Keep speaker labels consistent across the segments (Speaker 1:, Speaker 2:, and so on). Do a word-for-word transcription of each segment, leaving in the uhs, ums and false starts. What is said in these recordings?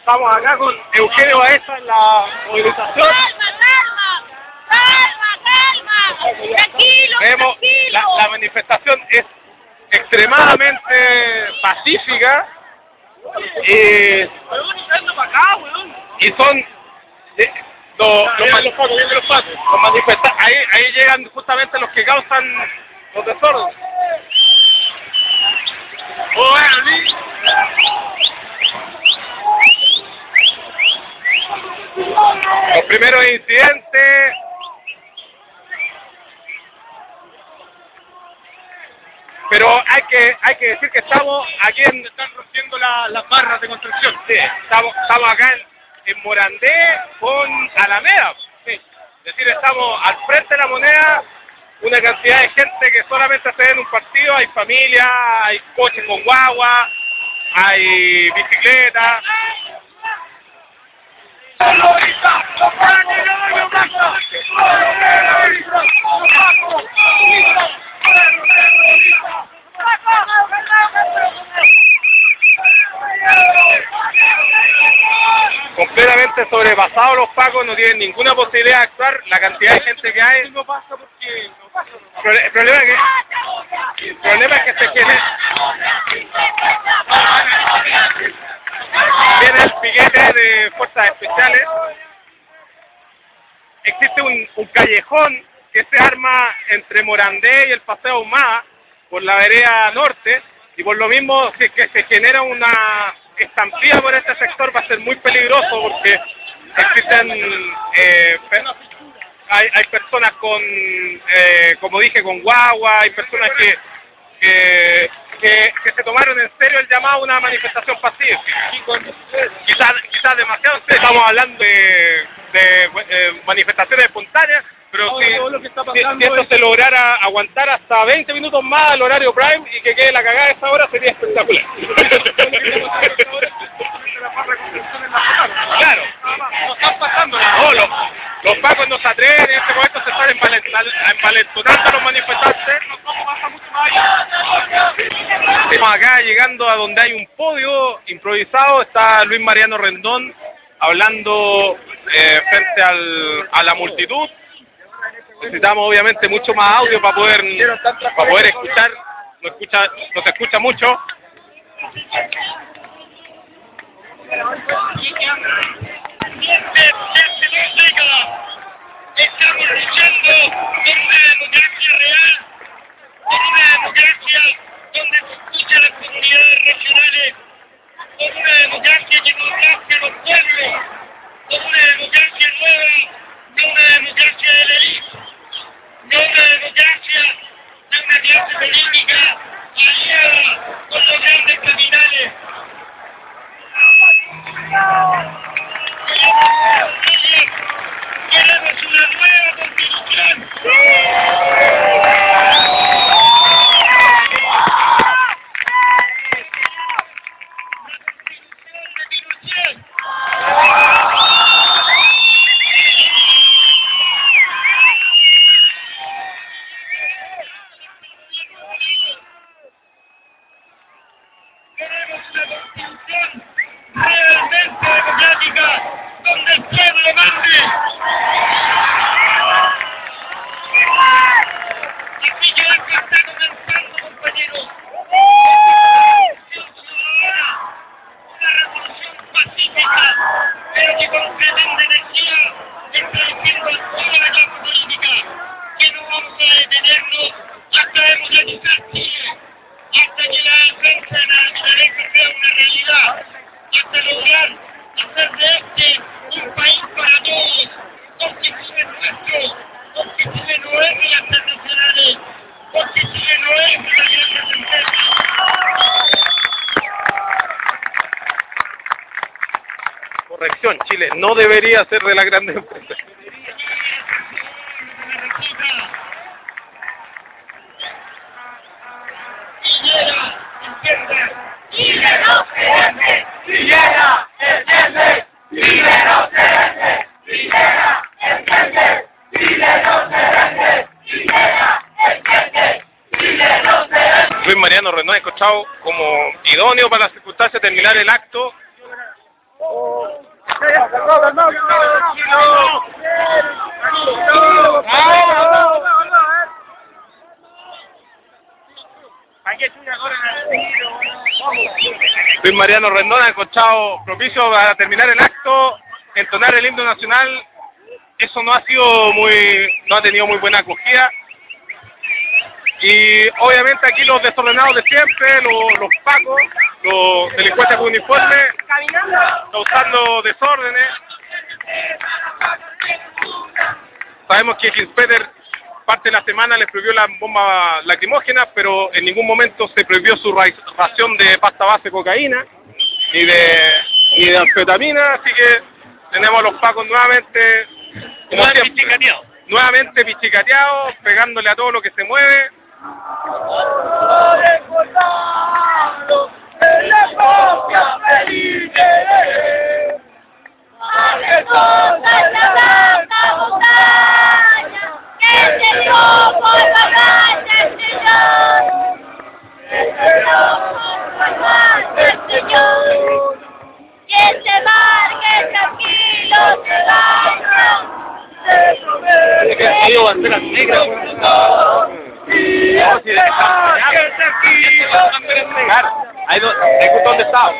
Speaker 1: Estamos acá con Eugenio Baeza en la movilización.
Speaker 2: ¡Calma, calma! ¡Calma, calma! ¡Tranquilo,
Speaker 1: Vemos,
Speaker 2: tranquilo!
Speaker 1: la, la manifestación es extremadamente pacífica y, y son de, los, los, mani- los manifestantes, ahí, ahí llegan justamente los que causan los desórdenes. Los primeros incidentes. Pero hay que hay que decir que estamos aquí en... Están rompiendo la, las barras de construcción. Sí, estamos, estamos acá en, en Morandé con Alameda. Sí. Es decir, estamos al frente de la Moneda, una cantidad de gente que solamente se ve en un partido, hay familias, hay coches con guagua, hay bicicletas. Completamente sobrepasados los pacos, no tienen ninguna posibilidad de actuar, la cantidad de gente que hay. No pasa porque no pasa. El problema es que, el problema es que se genera. Viene el piquete de fuerzas especiales. Existe un, un callejón que se arma entre Morandé y el Paseo Ahumada por la vereda norte, y por lo mismo si es que se genera una estampida por este sector va a ser muy peligroso porque existen eh, hay, hay personas con eh, como dije con guagua, hay personas que que, que que se tomaron en serio el llamado a una manifestación pacífica, quizás quizás demasiado. Estamos hablando de, de eh, manifestaciones espontáneas, pero si, si, si esto se lograra aguantar hasta veinte minutos más al horario prime y que quede la cagada a esa hora, sería espectacular. Claro, no están pasando nada. No, los, los pacos no se atreven, en este momento se están envalentonando los manifestantes. Estamos acá llegando a donde hay un podio improvisado, está Luis Mariano Rendón hablando eh, frente al, a la multitud. Necesitamos obviamente mucho más audio para poder para poder escuchar, no escucha, no se escucha mucho.
Speaker 3: Estamos luchando por una democracia real, por una democracia donde se escucha las comunidades regionales, por una democracia que contraste a los pueblos, por una democracia nueva, no una democracia de la élite, no una democracia de una clase política aliada con los grandes capitales. Queremos una nueva constitución. Queremos una constitución realmente democrática, donde el pueblo mande. Así que esto está comenzando, compañeros. Una revolución pacífica, pero que con tremenda energía está diciendo al pueblo de la clase política que no vamos a detenernos hasta democratizar Chile, hasta que la defensa de la naturaleza sea una realidad, hasta lograr hacer de este un país para todos, porque Chile es nuestro, porque Chile no es de las transnacionales, porque Chile no es de las grandes empresas.
Speaker 1: Corrección, Chile no debería ser de las grandes empresas.
Speaker 3: Chile no se vende, Chilena, entiende, Chile no se vende, Chilena, entiende, Chile no se vende, Chilena, entiende, Chile no se vende.
Speaker 1: Luis Mariano Rendón encontrado como idóneo para las circunstancias de terminar el acto. Luis Mariano Rendón ha encontrado propicio para terminar el acto, entonar el himno nacional. Eso no ha sido muy, no ha tenido muy buena acogida. Y obviamente aquí los desordenados de siempre, los, los pacos, los delincuentes con uniforme, causando desórdenes. Sabemos que Kinspeter parte de la semana les prohibió las bombas lacrimógenas, pero en ningún momento se prohibió su ración de pasta base cocaína, ni de, ni de anfetamina, así que tenemos a los pacos nuevamente, como siempre, nuevamente pichicateados, pegándole a todo lo que se mueve. Ahí dónde está.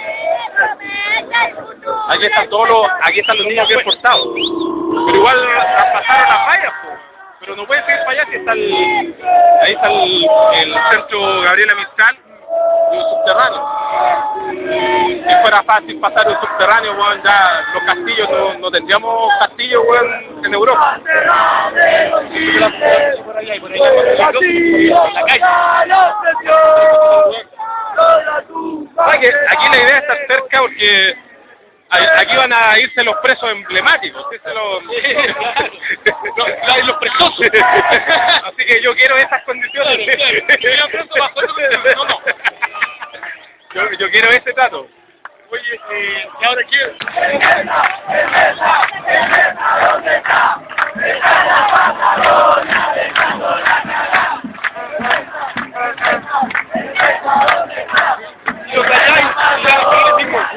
Speaker 1: Aquí están todos los, aquí están los niños bien portados. Pero igual traspasaron las vallas, pues. Pero no pueden seguir para allá si está el, ahí está el, el centro Gabriela Mistral y un subterráneo. Si fuera fácil pasar un subterráneo, bueno, ya los castillos, no, no tendríamos castillos, bueno, en Europa. Por allá y por allá, por la calle. Aquí, aquí la idea es estar cerca porque aquí van a irse los presos emblemáticos, ¿sí? los, los, los presos. Así que yo quiero esas condiciones. Yo, yo quiero ese trato. Oye, eh, ¿y ahora qué? Los de allá y ya aquí mismo.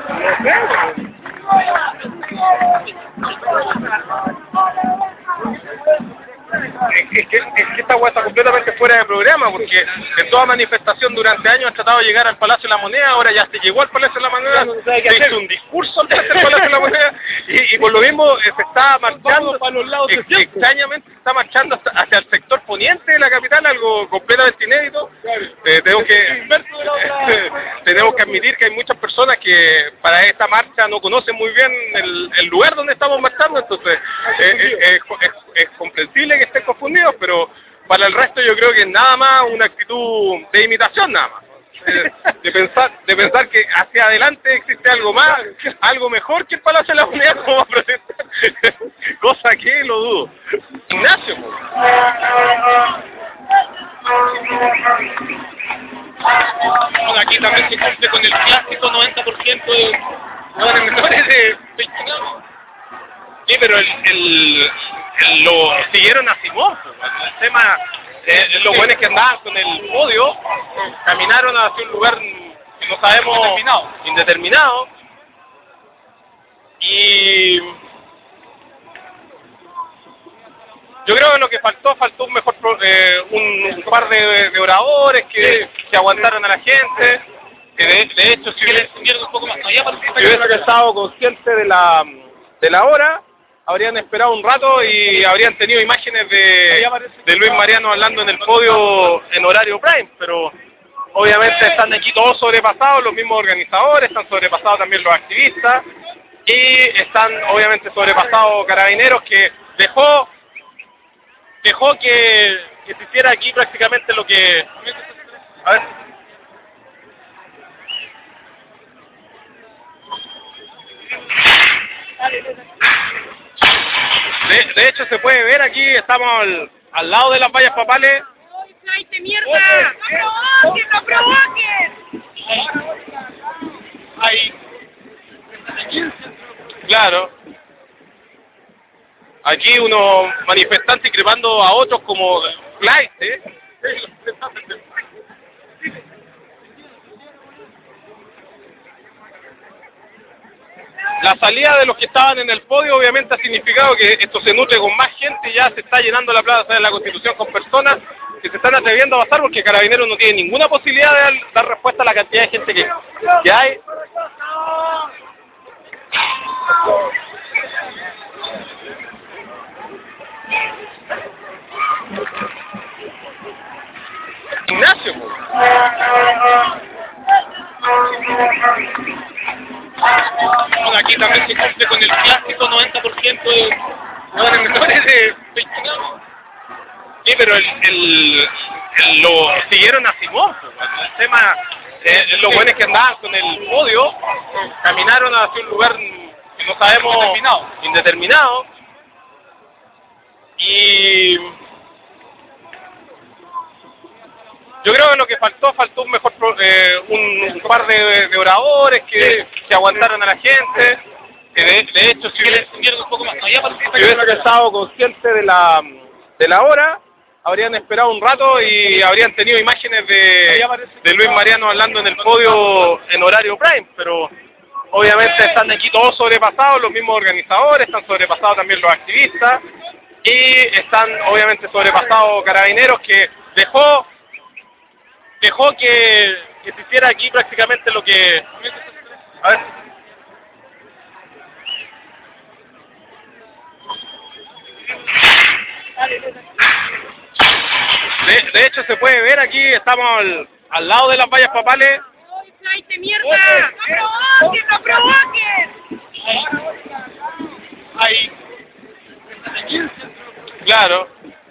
Speaker 1: Es que, es que esta hueá está completamente fuera de programa, porque en toda manifestación durante años han tratado de llegar al Palacio de la Moneda, ahora ya se llegó al Palacio de la Moneda, no se hizo un discurso antes del Palacio de la Moneda, y, y por lo mismo eh, se está marchando, para los lados ex, extrañamente se está marchando hasta, hacia el sector poniente de la capital, algo completamente inédito. Eh, tengo que, tenemos que admitir que hay muchas personas que para esta marcha no conocen muy bien el, el lugar donde estamos marchando, entonces eh, eh, es, es comprensible que estén confundidos, pero para el resto yo creo que nada más una actitud de imitación nada más. De, de pensar de pensar que hacia adelante existe algo más, algo mejor que el Palacio de la Moneda como va a protestar, cosa que lo dudo. Ignacio. Bueno, aquí también se cumple con el clásico noventa por ciento de jóvenes menores de veinte años. Sí, pero el, el, el, lo siguieron a Simón, el tema, eh, los buenos que andaban con el podio, caminaron hacia un lugar que no sabemos, indeterminado, indeterminado y yo creo que lo que faltó, faltó un mejor, eh, un, un par de, de oradores que, que aguantaran a la gente, que de, de hecho si hubiese, un poco más, si hubiese estado consciente de la, de la hora, habrían esperado un rato y habrían tenido imágenes de, de Luis Mariano hablando en el podio en horario prime, pero obviamente están aquí todos sobrepasados, los mismos organizadores, están sobrepasados también los activistas y están obviamente sobrepasados Carabineros, que dejó dejó que, que se hiciera aquí prácticamente lo que... A ver... De, de hecho se puede ver aquí, estamos al, al lado de las vallas papales.
Speaker 2: ¡Ay, de mierda! ¡No provoquen, no provoquen!
Speaker 1: Ahí. Claro. Aquí unos manifestantes increpando a otros como flight, ¿eh? La salida de los que estaban en el podio obviamente ha significado que esto se nutre con más gente y ya se está llenando la plaza de la Constitución con personas que se están atreviendo a pasar porque Carabineros no tiene ninguna posibilidad de dar, dar respuesta a la cantidad de gente que, que hay. Ignacio, pues. Bueno, aquí también se cumple con el clásico noventa por ciento de jugadores menores de veinte años. Sí, pero el, el, el, lo siguieron a Simón. El tema, eh, los buenos que andaban con el podio, caminaron hacia un lugar que no sabemos, indeterminado. indeterminado y yo creo que lo que faltó, faltó un mejor eh, un, un par de, de oradores que, que aguantaran a la gente, que de, de hecho si hubiese, un poco más allá, si hubiesen estado conscientes de la, de la hora, habrían esperado un rato y habrían tenido imágenes de, de Luis Mariano hablando en el podio en horario prime, pero obviamente están aquí todos sobrepasados, los mismos organizadores, están sobrepasados también los activistas y están obviamente sobrepasados Carabineros, que dejó dejó que, que se hiciera aquí prácticamente lo que... A ver. De, de hecho se puede ver aquí, estamos al, al lado de las vallas papales.
Speaker 2: ¡Ay, de mierda! ¡No provoquen, no provoquen!
Speaker 1: Ahí. Claro.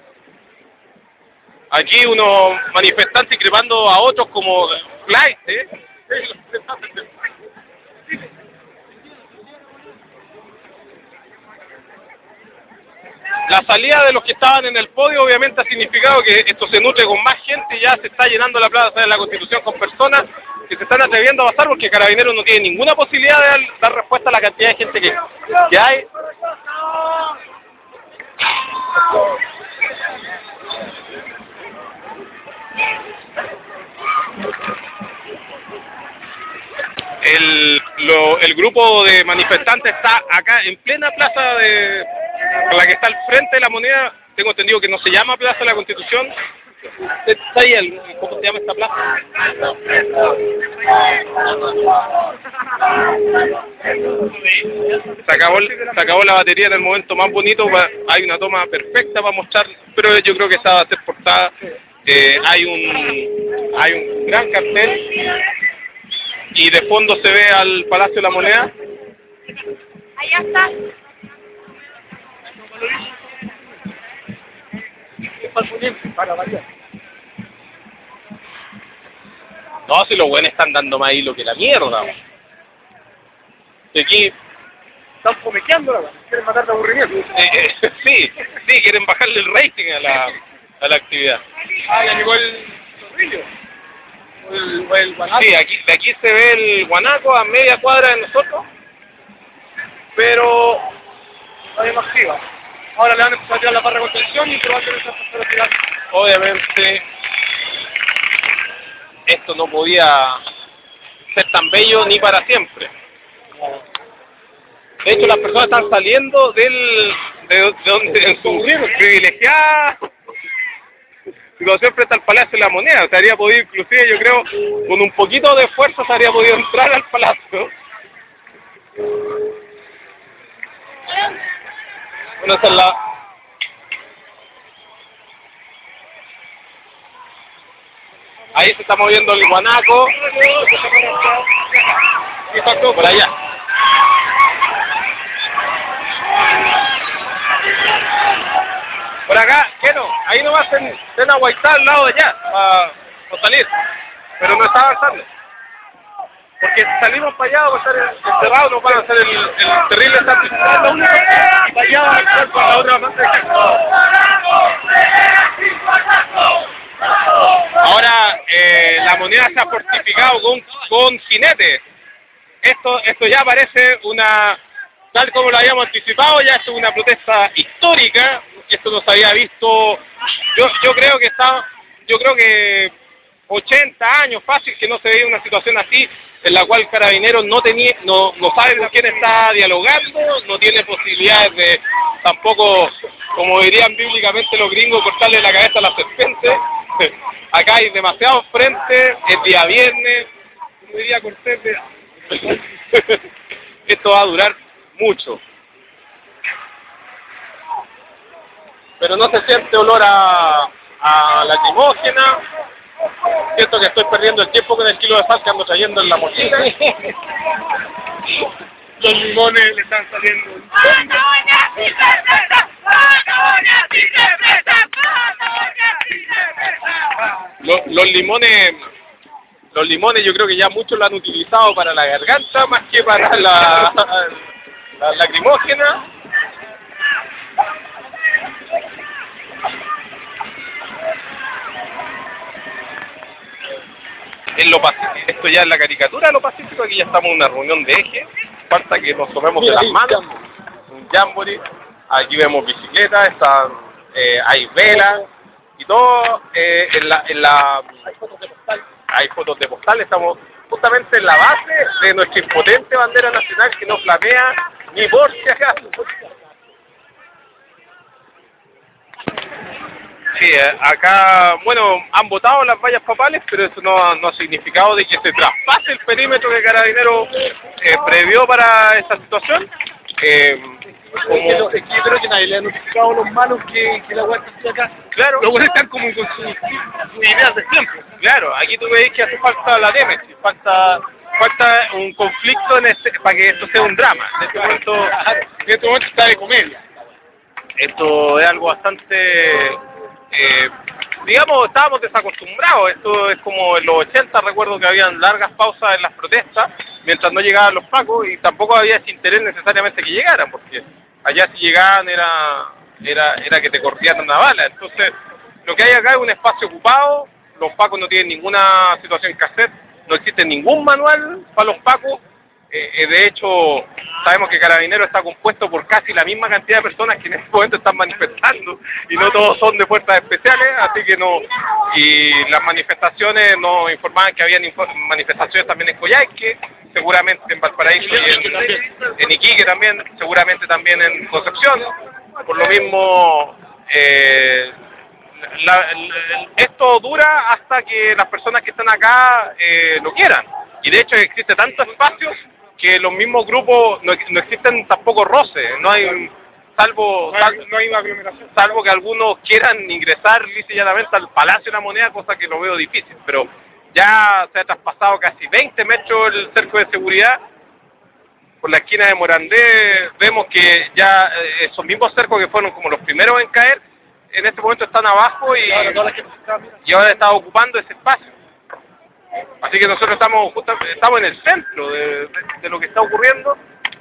Speaker 1: Aquí unos manifestantes increpando a otros como flight, ¿eh? La salida de los que estaban en el podio obviamente ha significado que esto se nutre con más gente y ya se está llenando la plaza de la Constitución con personas que se están atreviendo a pasar porque Carabineros no tiene ninguna posibilidad de dar, dar respuesta a la cantidad de gente que, que hay. El, lo, el grupo de manifestantes está acá en plena plaza de la que está al frente de la Moneda. Tengo entendido que no se llama Plaza de la Constitución. ¿Está ahí el, cómo se llama esta plaza? Se acabó, se acabó la batería en el momento más bonito. Hay una toma perfecta para mostrar, pero yo creo que esa va a ser portada. Eh, hay un hay un gran cartel y de fondo se ve al Palacio de la Moneda.
Speaker 2: Allá está.
Speaker 1: No, si los buenos están dando más hilo que la mierda. Y aquí
Speaker 4: están comequeando ahora, quieren matar de aburrimiento.
Speaker 1: Eh, eh, sí, sí, quieren bajarle el rating a la, a la actividad.
Speaker 4: Ah, ya llegó el zorrillo. O el, o el guanaco.
Speaker 1: Sí, aquí, de aquí se ve el guanaco a media cuadra de nosotros, pero
Speaker 4: Está más activa. Ahora le van a empezar a tirar la barra de contención y se va a tener que empezar a tirar.
Speaker 1: obviamente esto no podía ser tan bello ni para siempre. De hecho, las personas están saliendo del de, de donde en su privilegiada situación frente al Palacio de la Moneda. Se habría podido, inclusive, yo creo, con un poquito de esfuerzo se habría podido entrar al palacio. Bueno, esa es la... Ahí se está moviendo el guanaco. Y pasó por allá. Por acá, ¿qué no? Ahí nomás en Sena Guaitá al lado de allá, para pa salir. Pero no está avanzando. Porque si salimos para allá, vamos a estar encerrados, nos van a hacer el, el terrible sacrificio. Lo único que para allá va a estar con la otra banda de Ahora, eh, la Moneda se ha fortificado con, con jinetes. Esto, esto ya parece una, tal como lo habíamos anticipado, ya esto es una protesta histórica. Esto no se había visto. Yo, yo creo que está, yo creo que ochenta años fácil que no se veía una situación así en la cual Carabineros no tenía, no, no sabe con quién está dialogando, no tiene posibilidades de tampoco, como dirían bíblicamente los gringos, cortarle la cabeza a la serpiente. Acá hay demasiados frentes, es día viernes, como diría Cortés, esto va a durar mucho. Pero no se siente olor a, a lacrimógena. Siento que estoy perdiendo el tiempo con el kilo de sal que ando trayendo en la mochila.
Speaker 4: Los limones le están saliendo.
Speaker 1: Los, los limones, los limones yo creo que ya muchos lo han utilizado para la garganta más que para la, la lacrimógena. En lo pacífico, esto ya es la caricatura de lo pacífico, aquí ya estamos en una reunión de eje, falta que nos tomemos de las manos, un jamboree, aquí vemos bicicletas, están, eh, hay velas y todo, eh, en la, en la, hay fotos de postal, hay fotos de postal, estamos justamente en la base de nuestra impotente bandera nacional que no flamea ni por si acaso. Sí, acá, bueno, han votado las vallas papales, pero eso no, no ha significado de que se traspase el perímetro que Carabineros eh, previó para esta situación. Eh, como...
Speaker 4: Es que yo creo que nadie le ha notificado a los malos que, que la hueá está acá.
Speaker 1: Claro.
Speaker 4: Los buenos están como con sus su ideas de siempre.
Speaker 1: Claro, aquí tú veis que hace falta la némesis, falta, falta un conflicto en este, para que esto sea un drama. En este momento,
Speaker 4: en este momento está de comedia.
Speaker 1: Esto es algo bastante... Eh, digamos, estábamos desacostumbrados, esto es como en los ochenta, recuerdo que habían largas pausas en las protestas, mientras no llegaban los pacos, y tampoco había ese interés necesariamente que llegaran, porque allá si llegaban era, era, era que te corrían una bala. Entonces, lo que hay acá es un espacio ocupado, los pacos no tienen ninguna situación que hacer, no existe ningún manual para los pacos. Eh, de hecho, sabemos que Carabineros está compuesto por casi la misma cantidad de personas que en este momento están manifestando y no todos son de fuerzas especiales, así que no. Y las manifestaciones nos informaban que habían manifestaciones también en Coyhaique, seguramente en Valparaíso y en, en Iquique también, seguramente también en Concepción. Por lo mismo, eh, la, la, esto dura hasta que las personas que están acá eh, lo quieran. Y de hecho existe tanto espacio que los mismos grupos, no, no existen tampoco roces, no hay, salvo,
Speaker 4: no hay,
Speaker 1: sal,
Speaker 4: no hay una aglomeración.
Speaker 1: Salvo que algunos quieran ingresar lisa y llanamente al Palacio de la Moneda, cosa que lo veo difícil, pero ya se ha traspasado casi veinte metros el cerco de seguridad. Por la esquina de Morandé vemos que ya eh, esos mismos cercos que fueron como los primeros en caer, en este momento están abajo y, y ahora están ocupando ese espacio. Así que nosotros estamos justamente, estamos en el centro de, de, de lo que está ocurriendo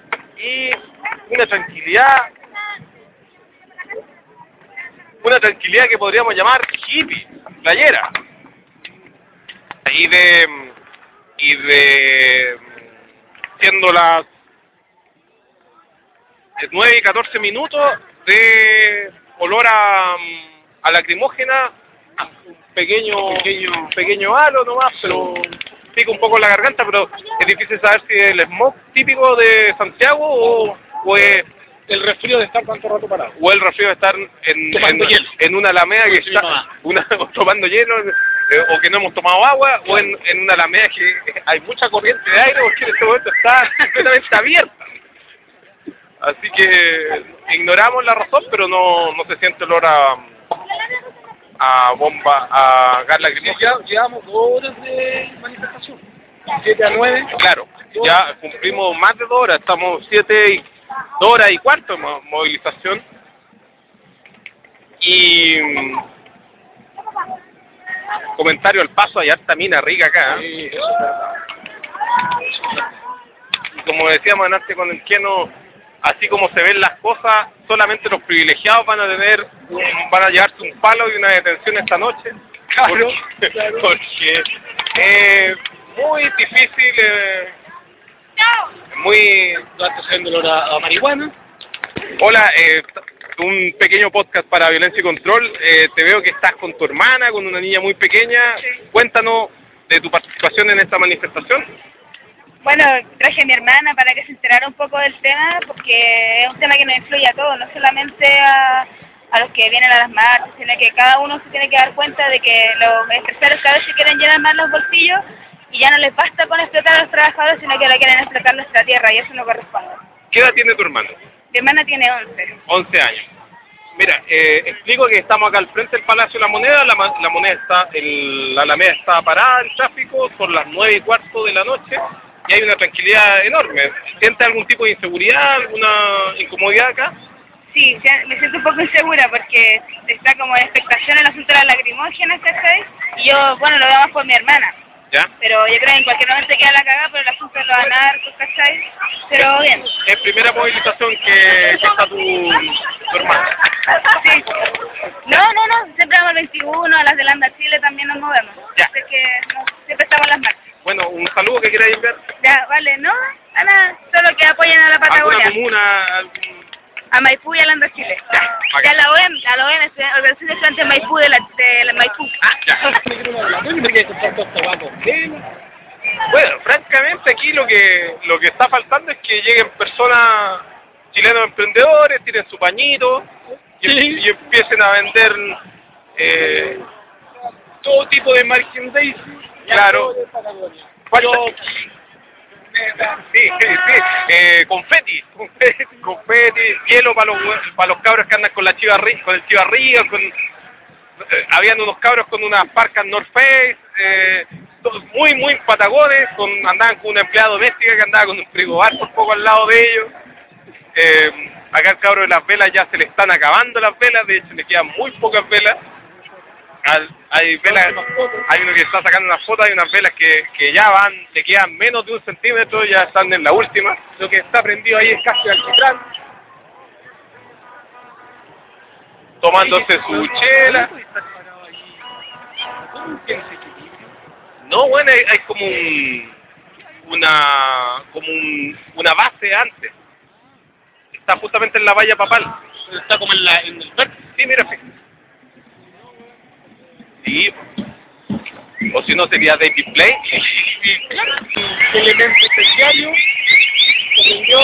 Speaker 1: y una tranquilidad, una tranquilidad que podríamos llamar hippie, playera. Y de, y de, siendo las nueve y catorce minutos de olor a, a lacrimógena, un pequeño, pequeño, pequeño halo nomás, pero pica un poco la garganta, pero es difícil saber si es el smog típico de Santiago o, o es
Speaker 4: el resfrío de estar tanto rato parado.
Speaker 1: O el resfrío de estar en, en, en una alameda que está una, tomando hielo, eh, o que no hemos tomado agua, o en, en una alameda que hay mucha corriente de aire porque en este momento está completamente abierta. Así que ignoramos la razón, pero no, no se siente olor a... a bomba, a gas lacrimógeno.
Speaker 4: Sí, llevamos dos horas de manifestación, siete a nueve.
Speaker 1: Claro, ya cumplimos más de dos horas, estamos siete y dos horas y cuarto de movilización. Y comentario al paso, hay harta mina rica acá. ¿eh?
Speaker 4: Sí, eso es verdad.
Speaker 1: Y como decíamos antes con el Keno, así como se ven las cosas, solamente los privilegiados van a tener, van a llevarse un palo y una detención esta noche.
Speaker 4: Claro,
Speaker 1: porque,
Speaker 4: claro.
Speaker 1: porque es muy difícil, eh, muy...
Speaker 4: ¿Estás haciendo olor a, a marihuana?
Speaker 1: Hola, eh, un pequeño podcast para Violencia y Control. Eh, te veo que estás con tu hermana, con una niña muy pequeña.
Speaker 2: Sí.
Speaker 1: Cuéntanos de tu participación en esta manifestación.
Speaker 2: Bueno, traje a mi hermana para que se enterara un poco del tema, porque es un tema que nos influye a todos, no solamente a, a los que vienen a las marchas, sino que cada uno se tiene que dar cuenta de que los empresarios cada vez se quieren llenar más los bolsillos y ya no les basta con explotar a los trabajadores, sino que ahora quieren explotar nuestra tierra y eso no corresponde.
Speaker 1: ¿Qué edad tiene tu hermano?
Speaker 2: Mi hermana tiene once.
Speaker 1: once años. Mira, eh, explico que estamos acá al frente del Palacio de la Moneda. La, la Moneda está, el, la Alameda está parada en tráfico, son las nueve y cuarto de la noche y hay una tranquilidad enorme. ¿Siente algún tipo de inseguridad, alguna incomodidad acá?
Speaker 2: Sí, me siento un poco insegura porque está como en expectación el asunto de las lacrimógenas, ¿cachai? Y yo, bueno, lo veo más por mi hermana.
Speaker 1: ¿Ya?
Speaker 2: Pero yo creo que en cualquier momento queda la cagada por el asunto de los anarcos, ¿cachai? Pero bien.
Speaker 1: Es primera movilización que, que está tu, tu hermana.
Speaker 2: Sí. No, no, no, siempre vamos al veintiuno, a las de Landa Chile también nos movemos.
Speaker 1: Ya.
Speaker 2: Así que no, siempre estamos en las marchas.
Speaker 1: Bueno, un saludo que quieras enviar.
Speaker 2: Ya, vale, ¿no? A nada, solo que apoyen a la
Speaker 1: ¿Alguna
Speaker 2: Patagonia.
Speaker 1: comuna? Algún...
Speaker 2: A Maipú y a Landa Chile.
Speaker 1: Ya,
Speaker 2: Y a la O E M, a la O E M, Organización de Estudiantes de Maipú de la, de la Maipú.
Speaker 1: Ah, ya. Bueno, francamente aquí lo que lo que está faltando es que lleguen personas, chilenos emprendedores, tiren su pañito y,
Speaker 4: Sí.
Speaker 1: y empiecen a vender eh,
Speaker 4: Todo tipo de merchandising.
Speaker 1: Claro. ¿Cuánta-
Speaker 4: Jockey,
Speaker 1: Sí, sí, sí. Eh, confeti, confeti, confeti, hielo para los hue- para los cabros que andan con la chiva arriba, con el chiva arriba, con eh, habían unos cabros con unas parcas North Face, eh, todos muy muy patagones, con andaban con una empleada doméstica que andaba con un frigobar un poco al lado de ellos. Eh, acá el cabro de las velas ya se le están acabando las velas, de hecho le quedan muy pocas velas. Al- hay velas, hay uno que está sacando una foto, hay unas velas que, que ya van, le quedan menos de un centímetro, ya están en la última.
Speaker 4: lo que está prendido ahí es casi alquitrán.
Speaker 1: Tomándose su chela. No, bueno, hay, hay como un, una, como un, una base antes. Está justamente en la valla papal.
Speaker 4: Está como en, la, en el verde.
Speaker 1: Sí, mira, fíjate. Sí. O si no sería David Play.
Speaker 4: Elemento especiario que prendió.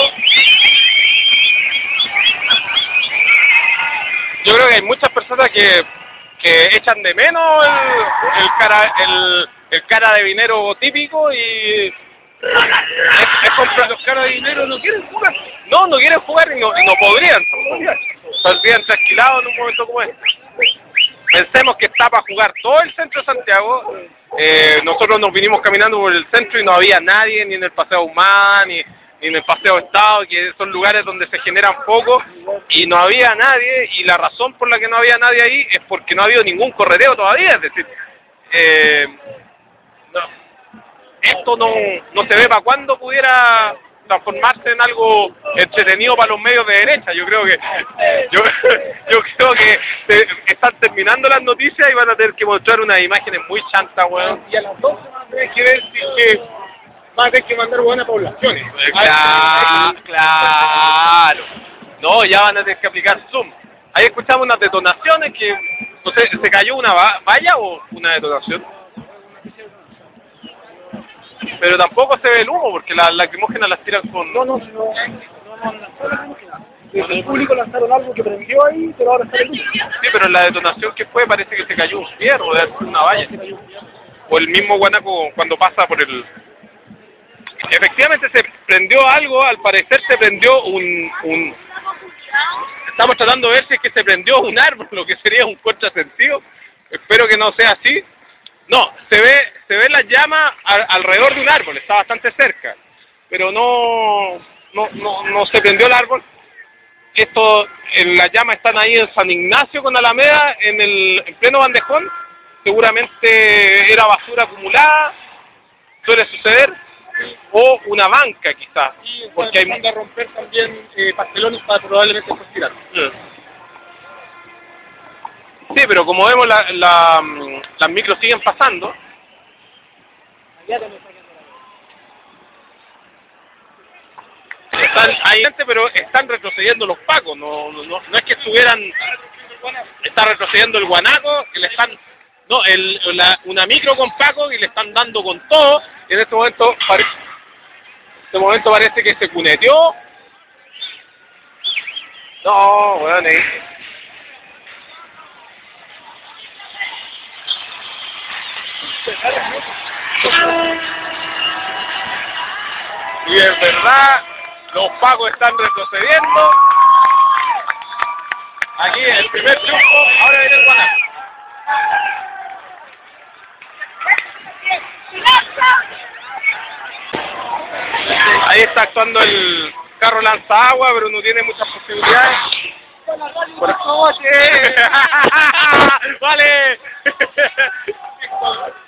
Speaker 1: Yo creo que hay muchas personas que, que echan de menos el, el cara el, el cara de dinero típico y es, es comprar
Speaker 4: Los caras de dinero no quieren jugar.
Speaker 1: no, no quieren jugar y no, y no podrían tampoco. Saldrían trasquilados en un momento como este. Pensemos que está para jugar todo el centro de Santiago. Eh, nosotros nos vinimos caminando por el centro y no había nadie, ni en el Paseo Humán, ni, ni en el Paseo Estado, que son lugares donde se generan focos, y no había nadie, y la razón por la que no había nadie ahí es porque no ha habido ningún correo todavía, es decir, eh, no, esto no, no se ve para cuándo pudiera transformarse en algo entretenido para los medios de derecha. Yo creo que yo, yo creo que se, están terminando las noticias y van a tener que mostrar unas imágenes muy chantas, weón.
Speaker 4: Y a las doce van a tener que ver si es que van a tener que mandar buenas poblaciones.
Speaker 1: Claro, claro. No, ya van a tener que aplicar Zoom. Ahí escuchamos unas detonaciones que, no sé, ¿se cayó una va- valla o una detonación? Pero tampoco se ve el humo porque las lacrimógenas las tiran con...
Speaker 4: No, no, no, no, no, no, Desde el público lanzaron algo que prendió ahí, pero ahora está el humo.
Speaker 1: Sí, pero la detonación que fue parece que se cayó un fierro, debe ser una valla. O el mismo guanaco cuando pasa por el... Efectivamente se prendió algo, al parecer se prendió un... un... Estamos tratando de ver si es que se prendió un árbol, lo que sería un contrasentido. Espero que no sea así. No, se ve se ve la llama a, alrededor de un árbol, está bastante cerca, pero no no no, no se prendió el árbol. Esto, en las llamas están ahí en San Ignacio con Alameda, en el en pleno bandejón. Seguramente era basura acumulada, suele suceder, o una banca quizás,
Speaker 4: Y
Speaker 1: porque hay
Speaker 4: empezando a romper también eh, pastelones para probablemente ser tirados.
Speaker 1: Sí, pero como vemos la, la, las micros siguen pasando.
Speaker 4: Allá también está quedando la
Speaker 1: Está están ahí, pero están retrocediendo los pacos, no, no, no es que estuvieran, está retrocediendo el guanaco, que le están, no, el, la, una micro con pacos y le están dando con todo, y en este momento parece, en este momento parece que se cuneteó. No, weón, ahí. Y es verdad, los pacos están retrocediendo. Aquí el primer triunfo, ahora viene el guanaco. Ahí está actuando el carro lanzagua, pero no tiene muchas posibilidades. Por... ¡Vale!